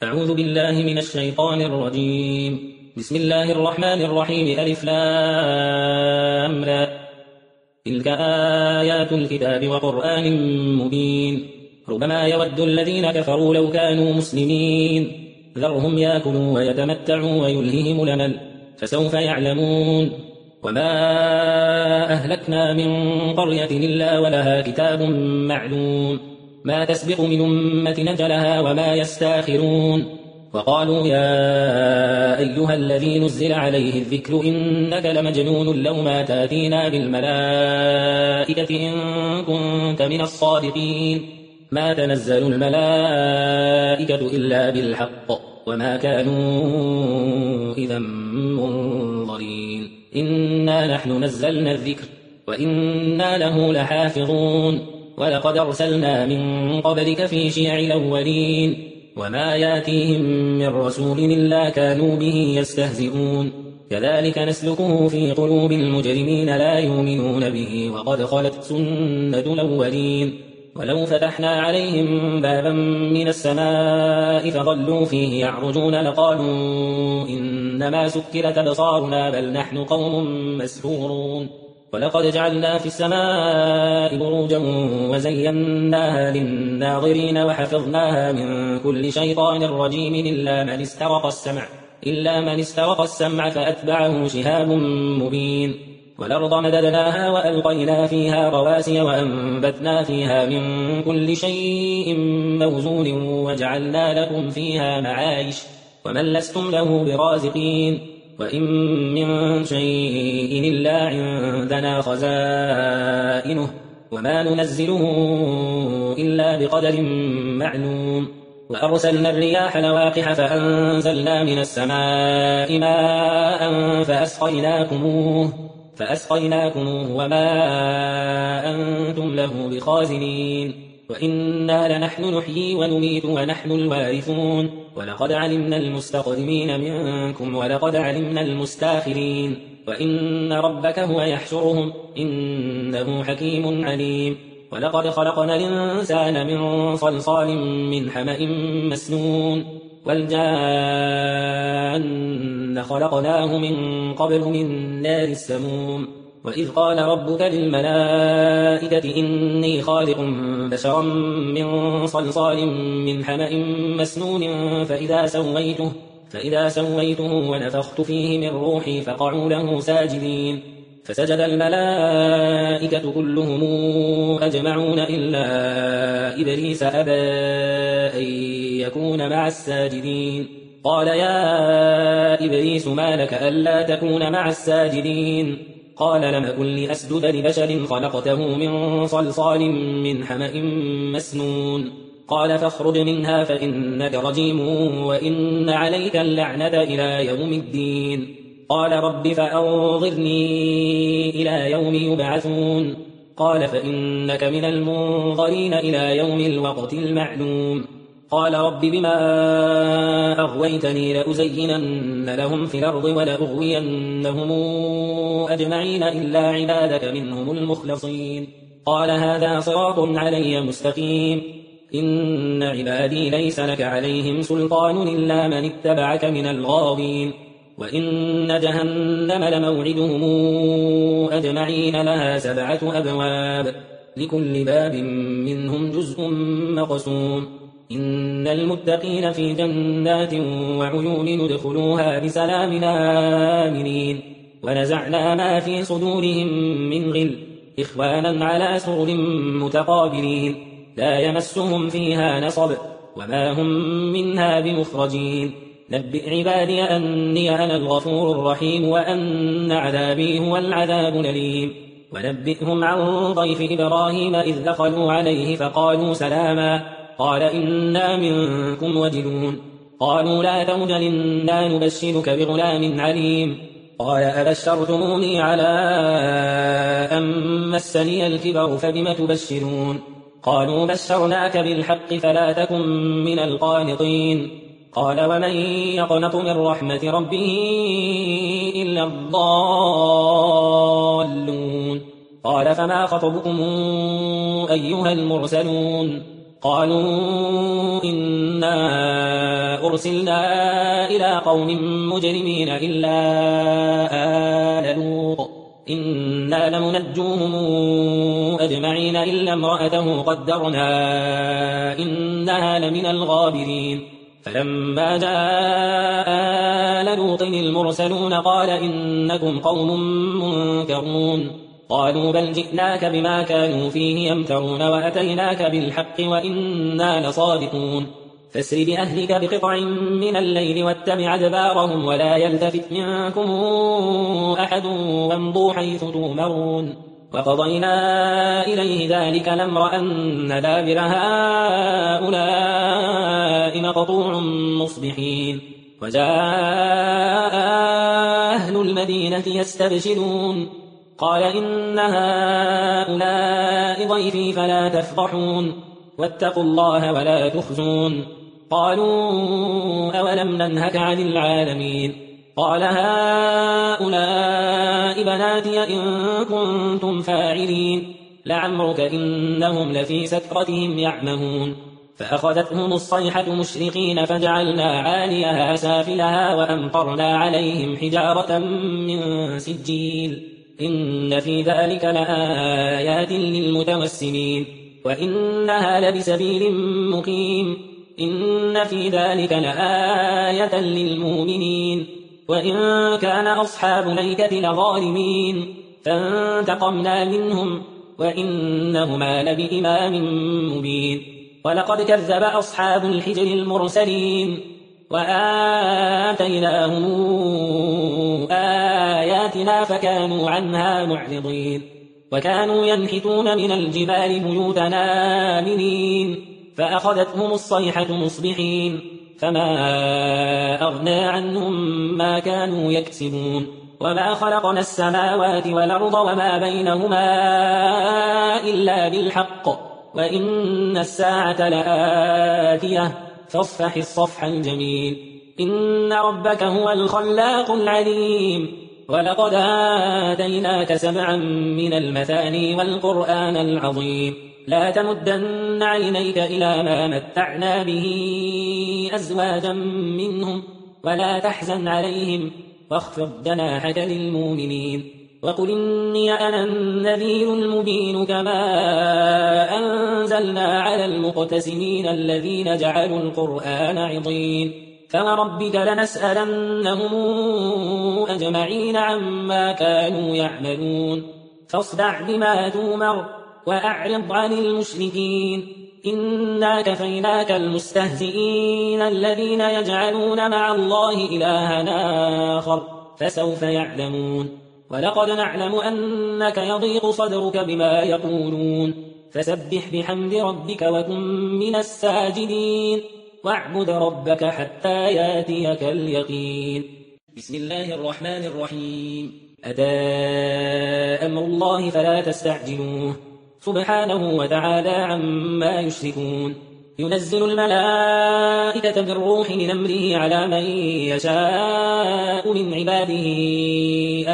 أعوذ بالله من الشيطان الرجيم. بسم الله الرحمن الرحيم. ألف لام را. تلك آيات الكتاب وقرآن مبين. ربما يود الذين كفروا لو كانوا مسلمين. ذرهم يأكلوا ويتمتعوا ويلههم الأمل فسوف يعلمون. وما أهلكنا من قرية إلا ولها كتاب معلوم ما تسبق من أمة نجلها وما يستاخرون. وقالوا يا أيها الذي نزل عليه الذكر إنك لمجنون لو ما تأتينا بالملائكة إن كنت من الصادقين. ما تنزل الملائكة إلا بالحق وما كانوا إذا منظرين. إنا نحن نزلنا الذكر وإنا له لحافظون. ولقد أرسلنا من قبلك في شيع الأولين وما ياتيهم من رسول إلا كانوا به يستهزئون. كذلك نسلكه في قلوب المجرمين لا يؤمنون به وقد خلت سنة الأولين. ولو فتحنا عليهم بابا من السماء فظلوا فيه يعرجون لقالوا إنما سكرت أبصارنا بل نحن قوم مسحورون. ولقد جعلنا في السماء بروجا وزيناها للناظرين وحفظناها من كل شيطان رجيم إلا من استرق السمع فأتبعه شهاب مبين. والأرض مددناها وألقينا فيها رواسي وأنبتنا فيها من كل شيء موزون وجعلنا لكم فيها معايش ومن لستم له برازقين. وإن من شيء إلا عندنا خزائنه وما ننزله إلا بقدر معلوم. وأرسلنا الرياح لواقح فأنزلنا من السماء ماء فأسقيناكموه وما أنتم له بخازنين. وإنا لنحن نحيي ونميت ونحن الوارثون. ولقد علمنا المستقدمين منكم ولقد علمنا المستاخرين. وإن ربك هو يحشرهم إنه حكيم عليم. ولقد خلقنا الإنسان من صلصال من حمأ مسنون. والجان خلقناه من قبل من نار السموم. وإذ قال ربك للملائكة إني خالق بشرا من صلصال من حمأ مسنون فإذا سويته ونفخت فيه من روحي فقعوا له ساجدين. فسجد الملائكة كلهم أجمعون إلا إبليس أبى أن يكون مع الساجدين. قال يا إبليس ما لك ألا تكون مع الساجدين؟ قال لم أكن لأسجد لبشر خلقته من صلصال من حمأ مسنون. قال فاخرج منها فإنك رجيم وإن عليك اللعنة إلى يوم الدين. قال رب فأنظرني إلى يوم يبعثون. قال فإنك من المنظرين إلى يوم الوقت المعلوم. قال رب بما أغويتني لأزينن لهم في الأرض ولأغوينهم أجمعين إلا عبادك منهم المخلصين. قال هذا صراط علي مستقيم. إن عبادي ليس لك عليهم سلطان إلا من اتبعك من الغاوين. وإن جهنم لموعدهم أجمعين لها 7 أبواب لكل باب منهم جزء مقسوم. إن المتقين في جنات وعيون ندخلوها بسلام آمنين. ونزعنا ما في صدورهم من غل إخوانا على سرر متقابلين لا يمسهم فيها نصب وما هم منها بمخرجين. نبئ عبادي أني أنا الغفور الرحيم وأن عذابي هو العذاب الأليم. ونبئهم عن ضيف إبراهيم إذ دخلوا عليه فقالوا سلاما قال إنا منكم وجلون. قالوا لا توجل إنا نبشرك بغلام عليم. قال أبشرتموني على أن مسني الكبر فبم تبشرون؟ قالوا بشرناك بالحق فلا تكن من القانطين. قال ومن يقنط من رحمة ربه إلا الضالون. قال فما خطبكم أيها المرسلون؟ قالوا إنا أرسلنا إلى قوم مجرمين إلا آل لوط إنا لمنجوهم أجمعين إلا امرأته قدرنا إنها لمن الغابرين فلما جاء آل لوط المرسلون قال إنكم قوم منكرون قالوا بل جئناك بما كانوا فيه يمترون وأتيناك بالحق وإنا لصادقون فاسر بأهلك بقطع من الليل واتبع أدبارهم ولا يلتفت منكم أحد وامضوا حيث تؤمرون وقضينا إليه ذلك الأمر أن دابر هؤلاء مقطوع مصبحين وجاء أهل المدينة يستبشرون قال إن هؤلاء ضيفي فلا تفضحون واتقوا الله ولا تخزون قالوا أولم ننهك عن العالمين قال هؤلاء بناتي إن كنتم فاعلين لعمرك إنهم لفي سكرتهم يعمهون فأخذتهم الصيحة مشرقين فجعلنا عاليها سافلها وأمطرنا عليهم حجارة من سجيل إن في ذلك لآيات للمتوسمين وإنها لبسبيل مقيم إن في ذلك لآية للمؤمنين وإن كان أصحاب الأيكة لظالمين فانتقمنا منهم وإنهما لبإمام مبين ولقد كذب أصحاب الحجر المرسلين وآتيناهم آياتنا فكانوا عنها معرضين وكانوا ينحتون من الجبال بيوتنا آمنين فأخذتهم الصيحة مصبحين فما أغنى عنهم ما كانوا يكسبون وما خلقنا السماوات والأرض وما بينهما إلا بالحق وإن الساعة لآتية فاصفح الصفح الجميل إن ربك هو الخلاق العليم ولقد آتيناك 7 من المثاني والقرآن العظيم لا تمدن عينيك إلى ما متعنا به أزواجا منهم ولا تحزن عليهم واخفض جناحك للمؤمنين وقل إني أنا النذير المبين كما أنزلنا على المقتسمين الذين جعلوا القرآن عضين فوربك لنسألنهم أجمعين عما كانوا يعملون فاصدع بما تؤمر وأعرض عن المشركين إنا كفيناك المستهزئين الذين يجعلون مع الله إلها آخر فسوف يعلمون ولقد نعلم أنك يضيق صدرك بما يقولون فسبح بحمد ربك وكن من الساجدين واعبد ربك حتى ياتيك اليقين بسم الله الرحمن الرحيم أتى أمر الله فلا تستعجلوه سبحانه وتعالى عما يشركون ينزل الملائكة بالروح من أمره على من يشاء من عباده أن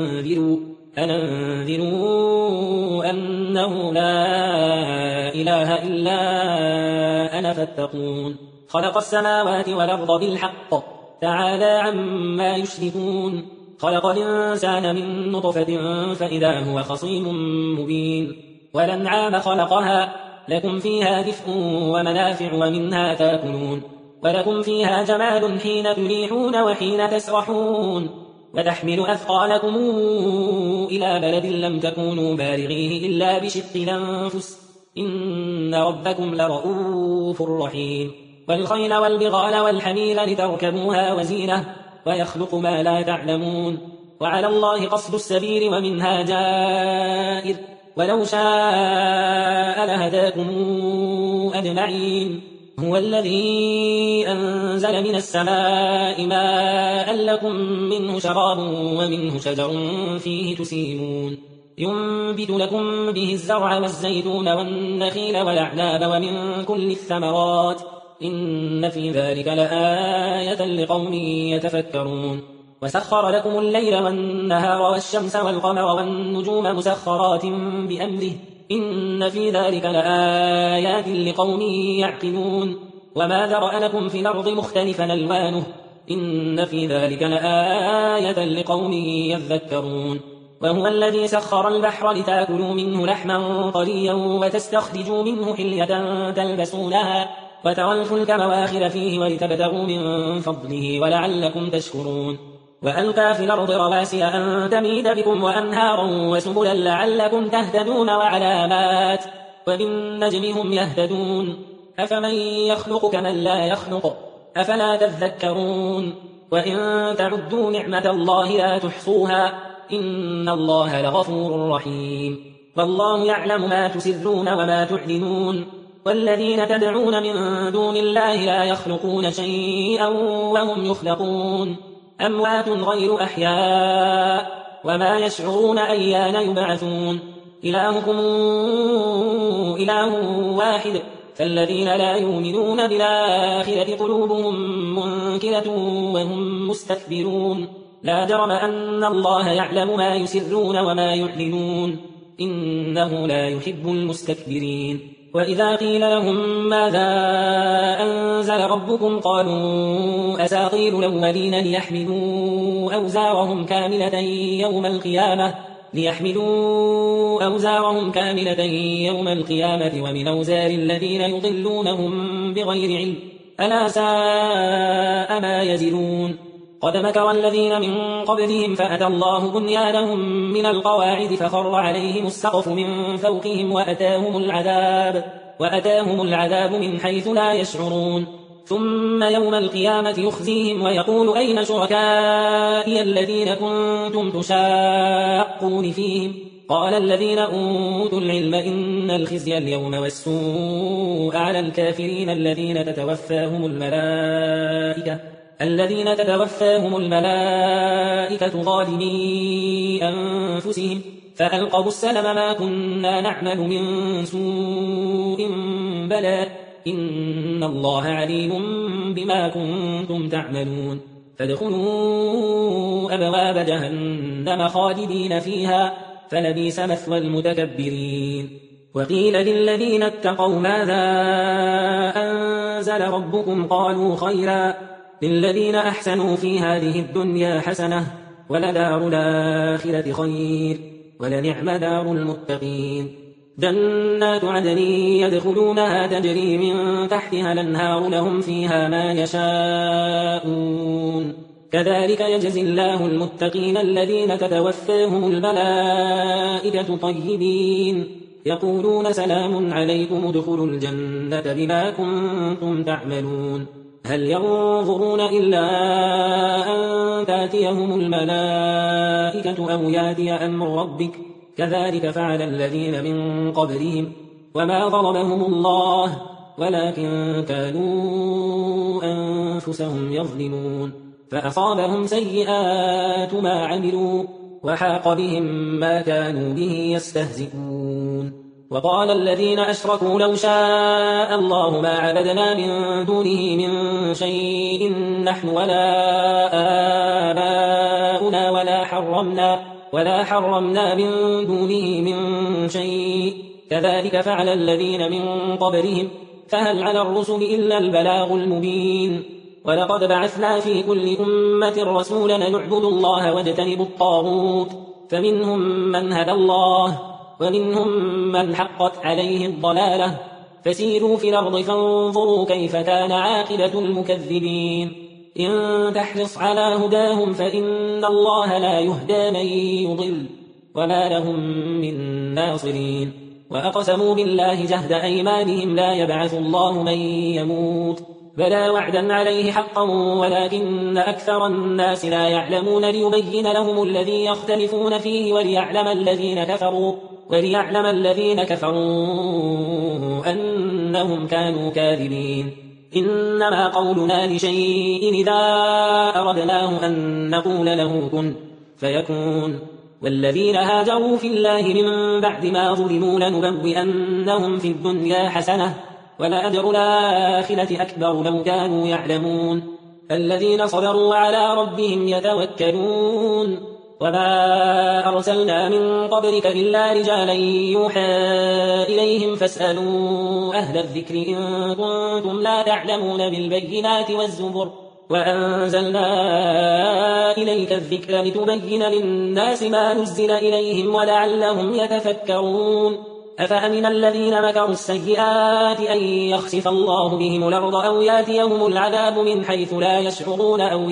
أنذروا أنه لا إله إلا أنا فاتقون خلق السماوات والأرض بالحق تعالى عما يشركون خلق الإنسان من نطفة فإذا هو خصيم مبين والأنعام خلقها لكم فيها دفء ومنافع ومنها تاكلون ولكم فيها جمال حين تريحون وحين تسرحون وتحمل أثقالكم إلى بلد لم تكونوا بالغيه إلا بشق الأنفس إن ربكم لرؤوف رحيم والخيل والبغال والحميل لتركبوها وزينة ويخلق ما لا تعلمون وعلى الله قصد السبيل ومنها جائر ولو شاء لهداكم أجمعين هو الذي أنزل من السماء ماء لكم منه شراب ومنه شجر فيه تسيمون ينبت لكم به الزرع والزيتون والنخيل والأعناب ومن كل الثمرات إن في ذلك لآية لقوم يتفكرون وسخر لكم الليل والنهار والشمس والقمر والنجوم مسخرات بأمره إن في ذلك لآيات لقوم يعقلون وما ذرأ لكم في الأرض مختلفا ألوانه إن في ذلك لآية لقوم يذكرون وهو الذي سخر البحر لتأكلوا منه لحما طريا وتستخرجوا منه حلية تلبسونها وترى الفلك مواخر فيه ولتبتغوا من فضله ولعلكم تشكرون وألقى في الأرض رواسي أن تميد بكم وأنهارا وسبلا لعلكم تهتدون وعلامات وبالنجم هم يهتدون أفمن يخلق كمن لا يخلق أفلا تذكرون وإن تعدوا نعمة الله لا تحصوها إن الله لغفور رحيم والله يعلم ما تسرون وما تعلنون والذين تدعون من دون الله لا يخلقون شيئا وهم يخلقون أموات غير أحياء وما يشعرون أيان يبعثون إلهكم إله واحد فالذين لا يؤمنون بالآخرة قلوبهم منكرة وهم مستكبرون لا جرم أن الله يعلم ما يسرون وما يعلنون إنه لا يحب المستكبرين وإذا قيل لهم ماذا أنزل ربكم قالوا أساطير الأولين ليحملوا أوزارهم كاملة يوم القيامة ومن أوزار الذين يضلونهم بغير علم ألا ساء ما يزرون قد مكر الذين من قبلهم فأتى الله بنيانهم من القواعد فخر عليهم السقف من فوقهم وأتاهم العذاب من حيث لا يشعرون ثم يوم القيامة يخزيهم ويقول أين شركائي الذين كنتم تشاقون فيهم قال الذين أوتوا العلم إن الخزي اليوم والسوء على الكافرين الذين تتوفاهم الملائكة ظالمي أنفسهم فألقوا السلم ما كنا نعمل من سوء بلى إن الله عليم بما كنتم تعملون فادخلوا أبواب جهنم خالدين فيها فلبئس مثوى المتكبرين وقيل للذين اتقوا ماذا أنزل ربكم قالوا خيرا للذين أحسنوا في هذه الدنيا حسنة ولدار الآخرة خير ولنعم دار المتقين جنات عدن يدخلونها تجري من تحتها الأنهار لهم فيها ما يشاءون كذلك يجزي الله المتقين الذين تتوفاهم الملائكة طيبين يقولون سلام عليكم ادخلوا الجنة بما كنتم تعملون هل ينظرون إلا أن تأتيهم الملائكة أو يأتي أمر ربك كذلك فعل الذين من قبلهم وما ظلمهم الله ولكن كانوا أنفسهم يظلمون فأصابهم سيئات ما عملوا وحاق بهم ما كانوا به يستهزئون وقال الذين أشركوا لو شاء الله ما عبدنا من دونه من شيء نحن ولا آباؤنا ولا حرمنا من دونه من شيء كذلك فعل الذين من قبلهم فهل على الرسل إلا البلاغ المبين ولقد بعثنا في كل أمة رسولا نعبد الله واجتنب الطاغوت فمنهم من هدى الله ومنهم من حقت عليه الضلالة فسيروا في الأرض فانظروا كيف كان عاقبة المكذبين إن تحرص على هداهم فإن الله لا يهدى من يضل وما لهم من ناصرين وأقسموا بالله جهد أيمانهم لا يبعث الله من يموت بلى وعدا عليه حقا ولكن أكثر الناس لا يعلمون ليبين لهم الذي يختلفون فيه وليعلم الذين كفروا أنهم كانوا كاذبين إنما قولنا لشيء إذا أردناه أن نقول له كن فيكون والذين هاجروا في الله من بعد ما ظلموا لنبوئنهم في الدنيا حسنة ولأجر الآخرة أكبر لو كانوا يعلمون الذين صبروا وعلى ربهم يتوكلون وما أرسلنا من قبلك إلا رجالا يوحى إليهم فاسألوا أهل الذكر إن كنتم لا تعلمون بالبينات والزبر وأنزلنا إليك الذكر لتبين للناس ما نزل إليهم ولعلهم يتفكرون أفأمن الذين مكروا السيئات أن يخسف الله بهم الأرض أو ياتيهم العذاب من حيث لا يشعرون أو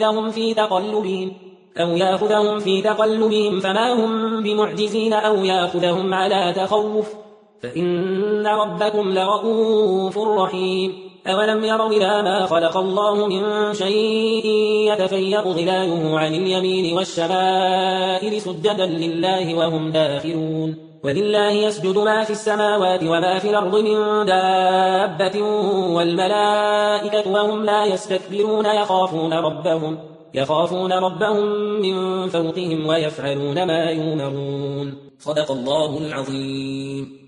يأخذهم في تقلبهم فما هم بمعجزين أو يأخذهم على تخوف فإن ربكم لرؤوف رحيم أولم يروا إلى ما خلق الله من شيء يتفيأ ظلاله عن اليمين والشمائل سجدا لله وهم داخرون ولله يسجد ما في السماوات وما في الأرض من دابة والملائكة وهم لا يستكبرون يخافون ربهم من فوقهم ويفعلون ما يؤمرون صدق الله العظيم.